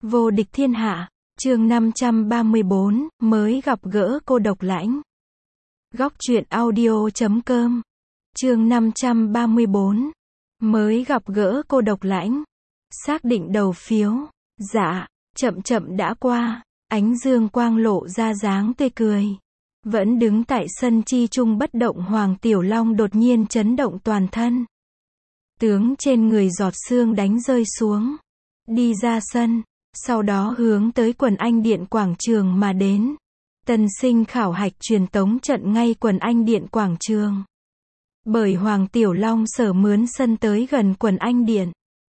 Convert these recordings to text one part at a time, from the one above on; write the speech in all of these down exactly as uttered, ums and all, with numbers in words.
Vô địch thiên hạ, chương năm trăm ba mươi bốn, mới gặp gỡ cô độc lãnh. Góc truyện audio chấm com. Chương năm trăm ba mươi bốn, mới gặp gỡ cô độc lãnh. Xác định đầu phiếu. Dạ, chậm chậm đã qua, ánh dương quang lộ ra dáng tươi cười. Vẫn đứng tại sân chi trung bất động Hoàng Tiểu Long đột nhiên chấn động toàn thân. Tướng trên người giọt sương đánh rơi xuống. Đi ra sân, sau đó hướng tới Quần Anh Điện quảng trường mà đến. Tân sinh khảo hạch truyền tống trận ngay Quần Anh Điện quảng trường. Bởi Hoàng Tiểu Long sở mướn sân tới gần Quần Anh Điện.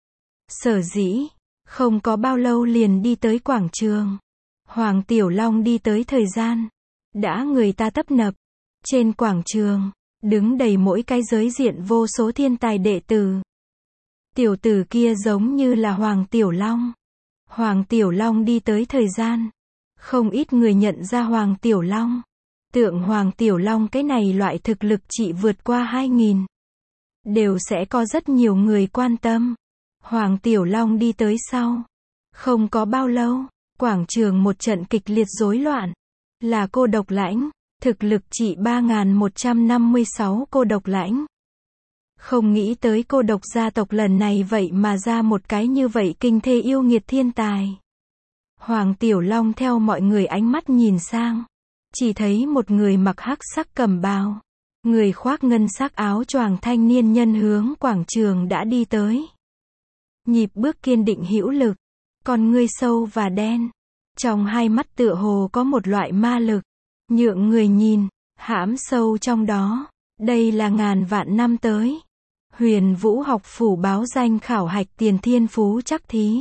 Sở dĩ, không có bao lâu liền đi tới quảng trường. Hoàng Tiểu Long đi tới thời gian, đã người ta tấp nập. Trên quảng trường, đứng đầy mỗi cái giới diện vô số thiên tài đệ tử. Tiểu tử kia giống như là Hoàng Tiểu Long. Hoàng Tiểu Long đi tới thời gian, không ít người nhận ra Hoàng Tiểu Long. Tượng Hoàng Tiểu Long cái này loại thực lực chỉ vượt qua hai nghìn. Đều sẽ có rất nhiều người quan tâm. Hoàng Tiểu Long đi tới sau. Không có bao lâu, quảng trường một trận kịch liệt rối loạn. Là cô độc lãnh, thực lực chỉ ba nghìn một trăm năm mươi sáu cô độc lãnh. Không nghĩ tới cô độc gia tộc lần này vậy mà ra một cái như vậy kinh thê yêu nghiệt thiên tài. Hoàng Tiểu Long theo mọi người ánh mắt nhìn sang. Chỉ thấy một người mặc hắc sắc cẩm bào, người khoác ngân sắc áo choàng thanh niên nhân hướng quảng trường đã đi tới. Nhịp bước kiên định hữu lực, con ngươi sâu và đen. Trong hai mắt tựa hồ có một loại ma lực, nhượng người nhìn, hãm sâu trong đó. Đây là ngàn vạn năm tới. Huyền Vũ học phủ báo danh khảo hạch tiền thiên phú chắc thí.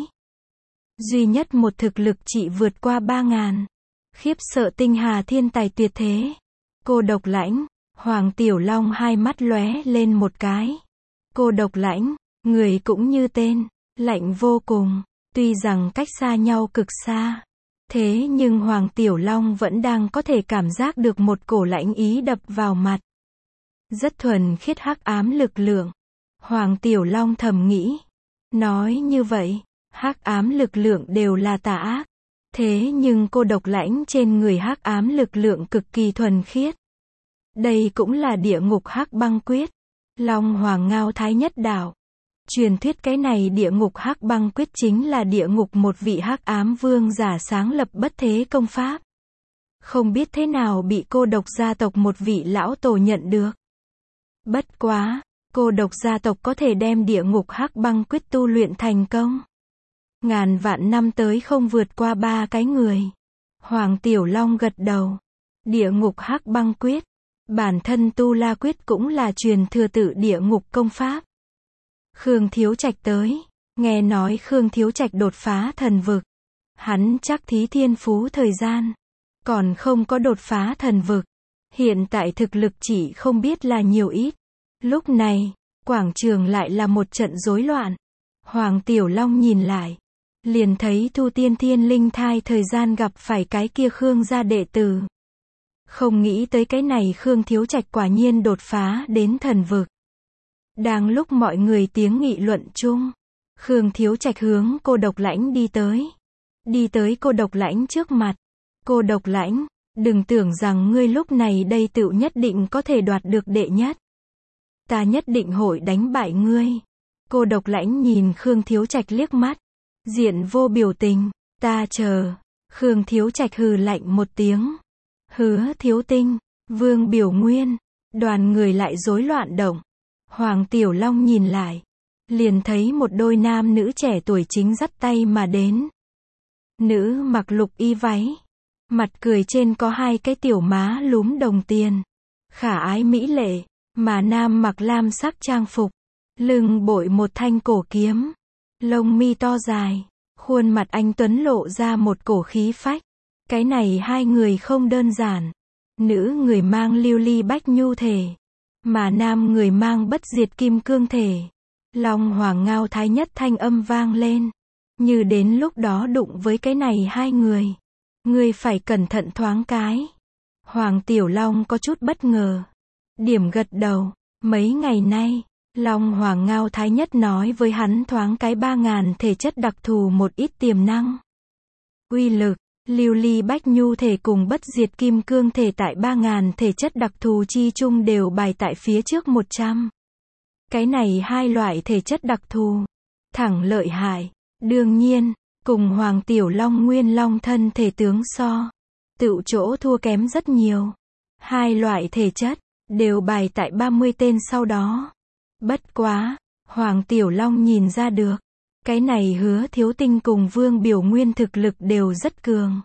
Duy nhất một thực lực chỉ vượt qua ba ngàn. Khiếp sợ tinh hà thiên tài tuyệt thế. Cô độc lãnh, Hoàng Tiểu Long hai mắt lóe lên một cái. Cô độc lãnh, người cũng như tên, lạnh vô cùng. Tuy rằng cách xa nhau cực xa. Thế nhưng Hoàng Tiểu Long vẫn đang có thể cảm giác được một cổ lãnh ý đập vào mặt. Rất thuần khiết hắc ám lực lượng. Hoàng Tiểu Long thầm nghĩ. Nói như vậy, hắc ám lực lượng đều là tà ác. Thế nhưng cô độc lãnh trên người hắc ám lực lượng cực kỳ thuần khiết. Đây cũng là địa ngục hắc băng quyết. Long Hoàng Ngao Thái Nhất Đạo. Truyền thuyết cái này địa ngục hắc băng quyết chính là địa ngục một vị hắc ám vương giả sáng lập bất thế công pháp. Không biết thế nào bị cô độc gia tộc một vị lão tổ nhận được. Bất quá, cô độc gia tộc có thể đem địa ngục hắc băng quyết tu luyện thành công. Ngàn vạn năm tới không vượt qua ba cái người. Hoàng Tiểu Long gật đầu. Địa ngục hắc băng quyết. Bản thân tu la quyết cũng là truyền thừa tự địa ngục công pháp. Khương Thiếu Trạch tới. Nghe nói Khương Thiếu Trạch đột phá thần vực. Hắn chắc thí thiên phú thời gian. Còn không có đột phá thần vực. Hiện tại thực lực chỉ không biết là nhiều ít. Lúc này, quảng trường lại là một trận rối loạn. Hoàng Tiểu Long nhìn lại. Liền thấy Thu Tiên Thiên Linh Thai thời gian gặp phải cái kia Khương gia đệ tử. Không nghĩ tới cái này Khương Thiếu Trạch quả nhiên đột phá đến thần vực. Đang lúc mọi người tiếng nghị luận chung, Khương Thiếu Trạch hướng cô độc lãnh đi tới. Đi tới cô độc lãnh trước mặt. Cô độc lãnh, đừng tưởng rằng ngươi lúc này đây tựu nhất định có thể đoạt được đệ nhất. Ta nhất định hội đánh bại ngươi. Cô độc lãnh nhìn Khương Thiếu Trạch liếc mắt. Diện vô biểu tình, ta chờ. Khương Thiếu Trạch hừ lạnh một tiếng. Hứa Thiếu Tinh, Vương Biểu Nguyên, đoàn người lại rối loạn động. Hoàng Tiểu Long nhìn lại, liền thấy một đôi nam nữ trẻ tuổi chính dắt tay mà đến. Nữ mặc lục y váy, mặt cười trên có hai cái tiểu má lúm đồng tiền, khả ái mỹ lệ, mà nam mặc lam sắc trang phục, lưng bội một thanh cổ kiếm. Lông mi to dài, khuôn mặt anh tuấn lộ ra một cổ khí phách. Cái này hai người không đơn giản. Nữ người mang lưu ly bách nhu thể, mà nam người mang bất diệt kim cương thể. Long Hoàng Ngao Thái Nhất thanh âm vang lên. Như đến lúc đó đụng với cái này hai người. Ngươi phải cẩn thận thoáng cái. Hoàng Tiểu Long có chút bất ngờ. Điểm gật đầu. Mấy ngày nay, Long Hoàng Ngao Thái Nhất nói với hắn thoáng cái ba ngàn thể chất đặc thù một ít tiềm năng. Uy lực, lưu ly bách nhu thể cùng bất diệt kim cương thể tại ba ngàn thể chất đặc thù chi chung đều bài tại phía trước một trăm. Cái này hai loại thể chất đặc thù, thẳng lợi hại. Đương nhiên, cùng Hoàng Tiểu Long Nguyên Long thân thể tướng so, tựu chỗ thua kém rất nhiều. Hai loại thể chất, đều bài tại ba mươi tên sau đó. Bất quá, Hoàng Tiểu Long nhìn ra được, cái này Hứa Thiếu Tinh cùng Vương Biểu Nguyên thực lực đều rất cường.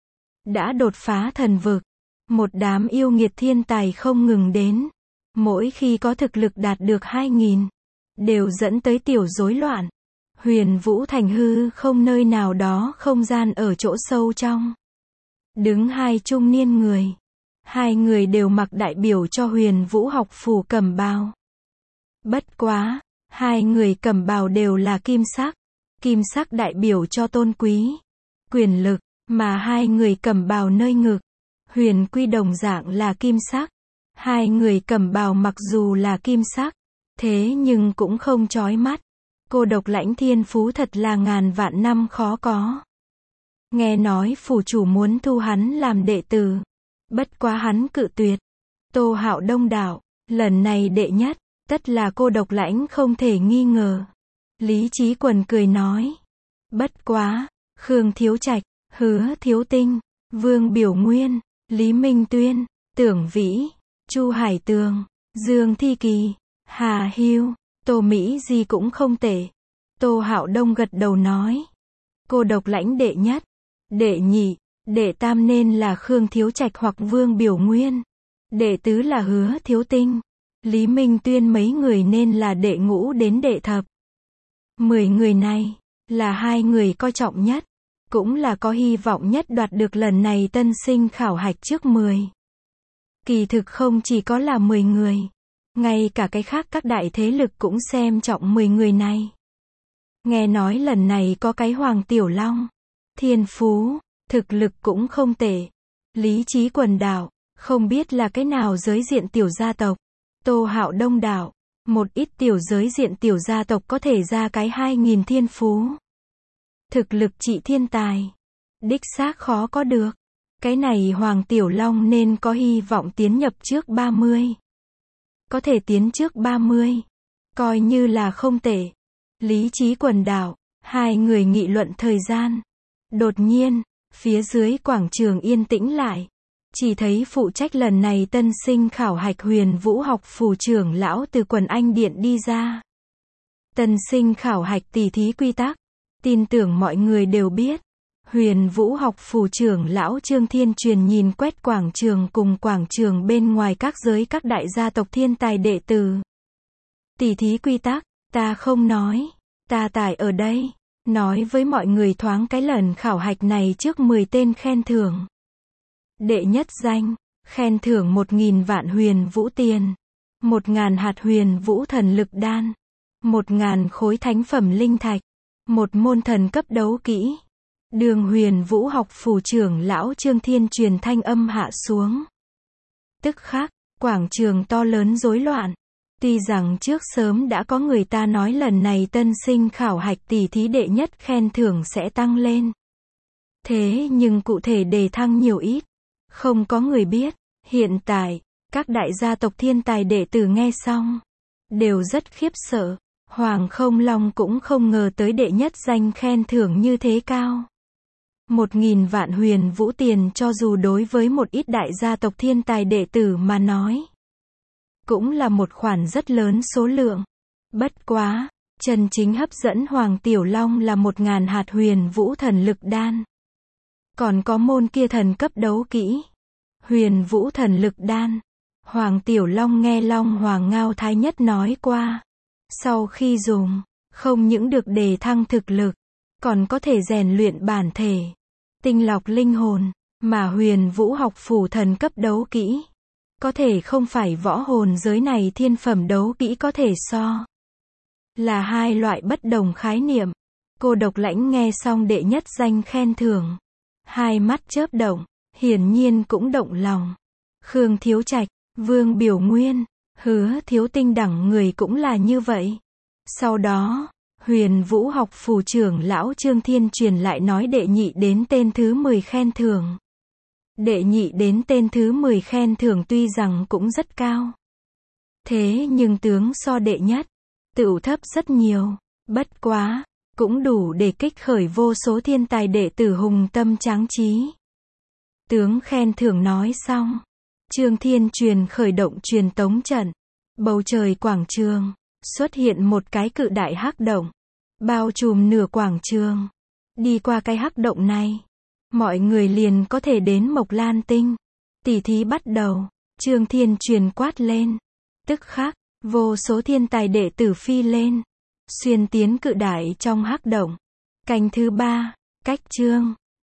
Đã đột phá thần vực, một đám yêu nghiệt thiên tài không ngừng đến. Mỗi khi có thực lực đạt được hai nghìn, đều dẫn tới tiểu rối loạn. Huyền Vũ Thành hư không nơi nào đó không gian ở chỗ sâu trong. Đứng hai trung niên người. Hai người đều mặc đại biểu cho Huyền Vũ học phủ cẩm bào. Bất quá, hai người cẩm bào đều là kim sắc. Kim sắc đại biểu cho tôn quý, quyền lực, mà hai người cẩm bào nơi ngực, huyền quy đồng dạng là kim sắc. Hai người cẩm bào mặc dù là kim sắc, thế nhưng cũng không chói mắt. Cô độc lãnh thiên phú thật là ngàn vạn năm khó có. Nghe nói phủ chủ muốn thu hắn làm đệ tử, bất quá hắn cự tuyệt. Tô Hạo đông đảo, lần này đệ nhất, tất là cô độc lãnh không thể nghi ngờ. Lý Chí Quần cười nói. Bất quá, Khương Thiếu Trạch, Hứa Thiếu Tinh, Vương Biểu Nguyên, Lý Minh Tuyên, Tưởng Vĩ, Chu Hải Tường, Dương Thi Kỳ, Hà Hưu, Tô Mỹ Di cũng không tệ. Tô Hạo Đông gật đầu nói. Cô độc lãnh đệ nhất, đệ nhị, đệ tam nên là Khương Thiếu Trạch hoặc Vương Biểu Nguyên. Đệ tứ là Hứa Thiếu Tinh. Lý Minh Tuyên mấy người nên là đệ ngũ đến đệ thập. Mười người này, là hai người coi trọng nhất, cũng là có hy vọng nhất đoạt được lần này tân sinh khảo hạch trước mười. Kỳ thực không chỉ có là mười người, ngay cả cái khác các đại thế lực cũng xem trọng mười người này. Nghe nói lần này có cái Hoàng Tiểu Long, thiên phú, thực lực cũng không tệ. Lý Chí Quần đảo, không biết là cái nào giới diện tiểu gia tộc. Tô Hạo đông đảo, một ít tiểu giới diện tiểu gia tộc có thể ra cái hai nghìn thiên phú. Thực lực trị thiên tài, đích xác khó có được. Cái này Hoàng Tiểu Long nên có hy vọng tiến nhập trước ba mươi. Có thể tiến trước ba mươi, coi như là không tệ. Lý Chí Quần đảo, hai người nghị luận thời gian. Đột nhiên, phía dưới quảng trường yên tĩnh lại. Chỉ thấy phụ trách lần này tân sinh khảo hạch Huyền Vũ học phủ trưởng lão từ quần anh điện đi ra. Tân sinh khảo hạch tỉ thí quy tắc, tin tưởng mọi người đều biết. Huyền Vũ học phủ trưởng lão Trương Thiên Truyền nhìn quét quảng trường cùng quảng trường bên ngoài các giới các đại gia tộc thiên tài đệ tử. Tỉ thí quy tắc, ta không nói, ta tải ở đây, nói với mọi người thoáng cái lần khảo hạch này trước mười tên khen thưởng. Đệ nhất danh, khen thưởng một nghìn vạn huyền vũ tiền, một ngàn hạt huyền vũ thần lực đan, một ngàn khối thánh phẩm linh thạch, một môn thần cấp đấu kỹ. Đường Huyền Vũ học phủ trưởng lão Trương Thiên Truyền thanh âm hạ xuống. Tức khắc, quảng trường to lớn rối loạn. Tuy rằng trước sớm đã có người ta nói lần này tân sinh khảo hạch tỷ thí đệ nhất khen thưởng sẽ tăng lên. Thế nhưng cụ thể đề thăng nhiều ít, không có người biết. Hiện tại, các đại gia tộc thiên tài đệ tử nghe xong, đều rất khiếp sợ. Hoàng Không Long cũng không ngờ tới đệ nhất danh khen thưởng như thế cao. Một nghìn vạn huyền vũ tiền cho dù đối với một ít đại gia tộc thiên tài đệ tử mà nói, cũng là một khoản rất lớn số lượng. Bất quá, chân chính hấp dẫn Hoàng Tiểu Long là một ngàn hạt huyền vũ thần lực đan. Còn có môn kia thần cấp đấu kỹ, huyền vũ thần lực đan. Hoàng Tiểu Long nghe Long Hoàng Ngao Thái Nhất nói qua, sau khi dùng, không những được đề thăng thực lực, còn có thể rèn luyện bản thể, tinh lọc linh hồn, mà huyền vũ học phủ thần cấp đấu kỹ, có thể không phải võ hồn giới này thiên phẩm đấu kỹ có thể so. Là hai loại bất đồng khái niệm. Cô độc lãnh nghe xong đệ nhất danh khen thưởng, hai mắt chớp động, hiển nhiên cũng động lòng. Khương Thiếu Trạch, Vương Biểu Nguyên, Hứa Thiếu Tinh đẳng người cũng là như vậy. Sau đó, Huyền Vũ học phủ trưởng lão Trương Thiên truyền lại nói đệ nhị đến tên thứ mười khen thưởng. Đệ nhị đến tên thứ mười khen thưởng tuy rằng cũng rất cao. Thế nhưng tướng so đệ nhất, tựu thấp rất nhiều. Bất quá, cũng đủ để kích khởi vô số thiên tài đệ tử hùng tâm tráng trí. Tướng khen thưởng nói xong, Trương Thiên truyền khởi động truyền tống trận. Bầu trời quảng trường, xuất hiện một cái cự đại hắc động, bao trùm nửa quảng trường. Đi qua cái hắc động này, mọi người liền có thể đến Mộc Lan Tinh. Tỷ thí bắt đầu, Trương Thiên truyền quát lên. Tức khắc, vô số thiên tài đệ tử phi lên, xuyên tiến cự đại trong hắc động. Canh thứ ba, cách chương.